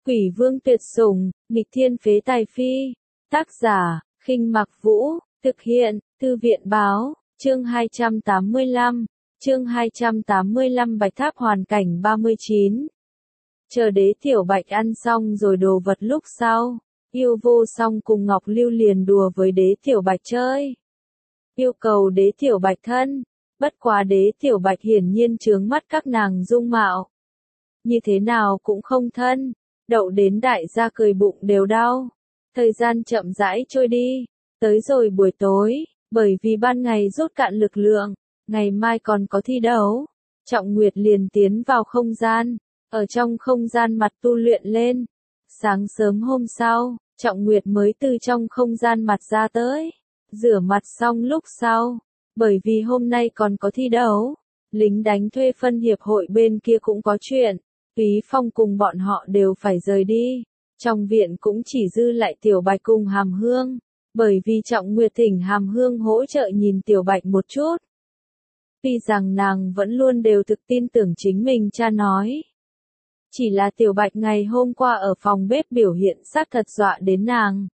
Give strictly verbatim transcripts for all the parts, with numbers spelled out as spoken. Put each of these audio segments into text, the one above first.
Quỷ vương tuyệt sủng, nghịch thiên phế tài phi. Tác giả, Khinh Mặc Vũ, thực hiện, Thư viện báo, chương hai trăm tám mươi lăm, chương hai trăm tám mươi lăm Bạch Tháp hoàn cảnh ba mươi chín. Chờ Đế Tiểu Bạch ăn xong rồi đồ vật lúc sau, Yêu Vô Song cùng Ngọc Lưu liền đùa với Đế Tiểu Bạch chơi. Yêu cầu Đế Tiểu Bạch thân, bất quá Đế Tiểu Bạch hiển nhiên chướng mắt các nàng dung mạo. Như thế nào cũng không thân, đậu đến đại gia cười bụng đều đau. Thời gian chậm rãi trôi đi, tới rồi buổi tối, bởi vì ban ngày rút cạn lực lượng, ngày mai còn có thi đấu. Trọng Nguyệt liền tiến vào không gian, ở trong không gian mặt tu luyện lên. Sáng sớm hôm sau, Trọng Nguyệt mới từ trong không gian mặt ra tới, rửa mặt xong lúc sau, bởi vì hôm nay còn có thi đấu, lính đánh thuê phân hiệp hội bên kia cũng có chuyện, Túy Phong cùng bọn họ đều phải rời đi. Trong viện cũng chỉ dư lại Tiểu Bạch cùng Hàm Hương, bởi vì Trọng Nguyệt thỉnh Hàm Hương hỗ trợ nhìn Tiểu Bạch một chút. Tuy rằng nàng vẫn luôn đều thực tin tưởng chính mình cha nói. Chỉ là Tiểu Bạch ngày hôm qua ở phòng bếp biểu hiện xác thật dọa đến nàng.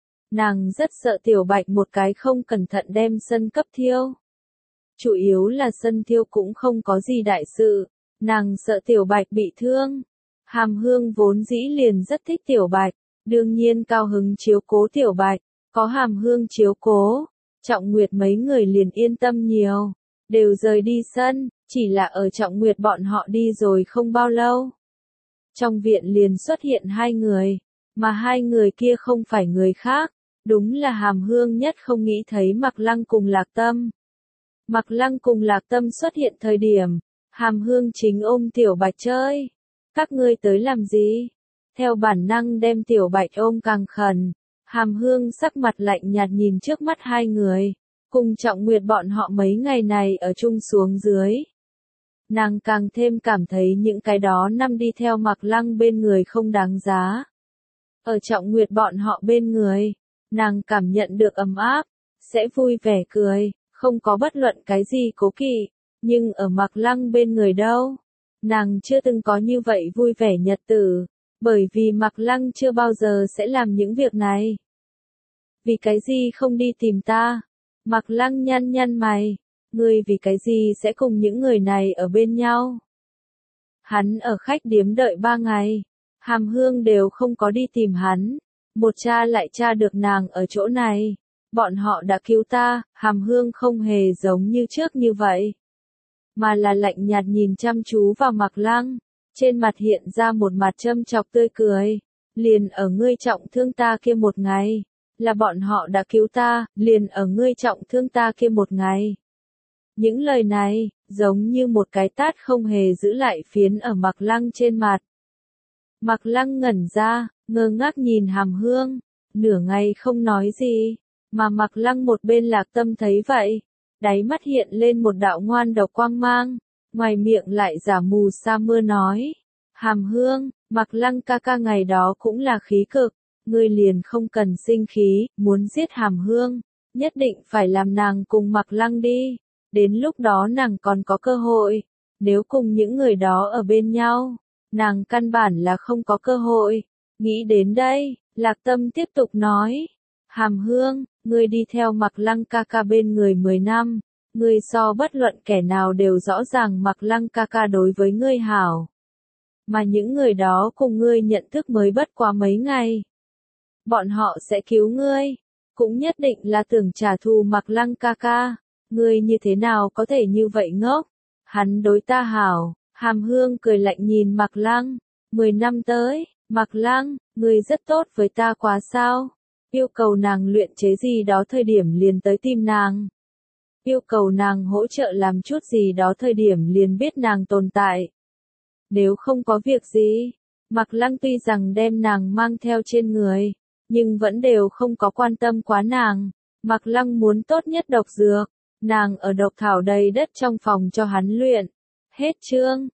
Nàng rất sợ Tiểu Bạch một cái không cẩn thận đem sân cấp thiêu. Chủ yếu là sân thiêu cũng không có gì đại sự, nàng sợ Tiểu Bạch bị thương. Hàm Hương vốn dĩ liền rất thích Tiểu Bạch, đương nhiên cao hứng chiếu cố Tiểu Bạch, có Hàm Hương chiếu cố, Trọng Nguyệt mấy người liền yên tâm nhiều, đều rời đi sân, chỉ là ở Trọng Nguyệt bọn họ đi rồi không bao lâu. Trong viện liền xuất hiện hai người, mà hai người kia không phải người khác, đúng là Hàm Hương nhất không nghĩ thấy Mạc Lăng cùng Lạc Tâm. Mạc Lăng cùng Lạc Tâm xuất hiện thời điểm, Hàm Hương chính ôm Tiểu Bạch chơi. Các ngươi tới làm gì? Theo bản năng đem Tiểu Bạch ôm càng khẩn, Hàm Hương sắc mặt lạnh nhạt nhìn trước mắt hai người, cùng Trọng Nguyệt bọn họ mấy ngày này ở chung xuống dưới. Nàng càng thêm cảm thấy những cái đó năm đi theo Mạc Lăng bên người không đáng giá. Ở Trọng Nguyệt bọn họ bên người, nàng cảm nhận được ấm áp, sẽ vui vẻ cười, không có bất luận cái gì cố kỵ, nhưng ở Mạc Lăng bên người đâu? Nàng chưa từng có như vậy vui vẻ nhật tử, bởi vì Mạc Lăng chưa bao giờ sẽ làm những việc này. Vì cái gì không đi tìm ta? Mạc Lăng nhăn nhăn mày, ngươi vì cái gì sẽ cùng những người này ở bên nhau? Hắn ở khách điếm đợi ba ngày, Hàm Hương đều không có đi tìm hắn, một cha lại tra được nàng ở chỗ này. Bọn họ đã cứu ta, Hàm Hương không hề giống như trước như vậy, mà là lạnh nhạt nhìn chăm chú vào Mạc Lăng, trên mặt hiện ra một mặt châm chọc tươi cười. Liền ở ngươi trọng thương ta kia một ngày, là bọn họ đã cứu ta, liền ở ngươi trọng thương ta kia một ngày. Những lời này, giống như một cái tát không hề giữ lại phiến ở Mạc Lăng trên mặt. Mạc Lăng ngẩn ra, ngơ ngác nhìn Hàm Hương, nửa ngày không nói gì, mà Mạc Lăng một bên Lạc Tâm thấy vậy, đáy mắt hiện lên một đạo ngoan độc quang mang, ngoài miệng lại giả mù sa mưa nói. Hàm Hương, Mạc Lăng ca ca ngày đó cũng là khí cực, ngươi liền không cần sinh khí, muốn giết Hàm Hương, nhất định phải làm nàng cùng Mạc Lăng đi, đến lúc đó nàng còn có cơ hội, nếu cùng những người đó ở bên nhau, nàng căn bản là không có cơ hội. Nghĩ đến đây, Lạc Tâm tiếp tục nói, Hàm Hương, ngươi đi theo Mạc Lăng ca ca bên người mười năm, ngươi so bất luận kẻ nào đều rõ ràng Mạc Lăng ca ca đối với ngươi hảo. Mà những người đó cùng ngươi nhận thức mới bất quá mấy ngày. Bọn họ sẽ cứu ngươi, cũng nhất định là tưởng trả thù Mạc Lăng ca ca. Ngươi như thế nào có thể như vậy ngốc? Hắn đối ta hảo. Hàm Hương cười lạnh nhìn Mạc Lăng. Mười năm tới, Mạc Lăng, ngươi rất tốt với ta quá sao? Yêu cầu nàng luyện chế gì đó thời điểm liền tới tìm nàng. Yêu cầu nàng hỗ trợ làm chút gì đó thời điểm liền biết nàng tồn tại. Nếu không có việc gì, Mạc Lăng tuy rằng đem nàng mang theo trên người, nhưng vẫn đều không có quan tâm quá nàng. Mạc Lăng muốn tốt nhất độc dược, nàng ở độc thảo đầy đất trong phòng cho hắn luyện. Hết chương.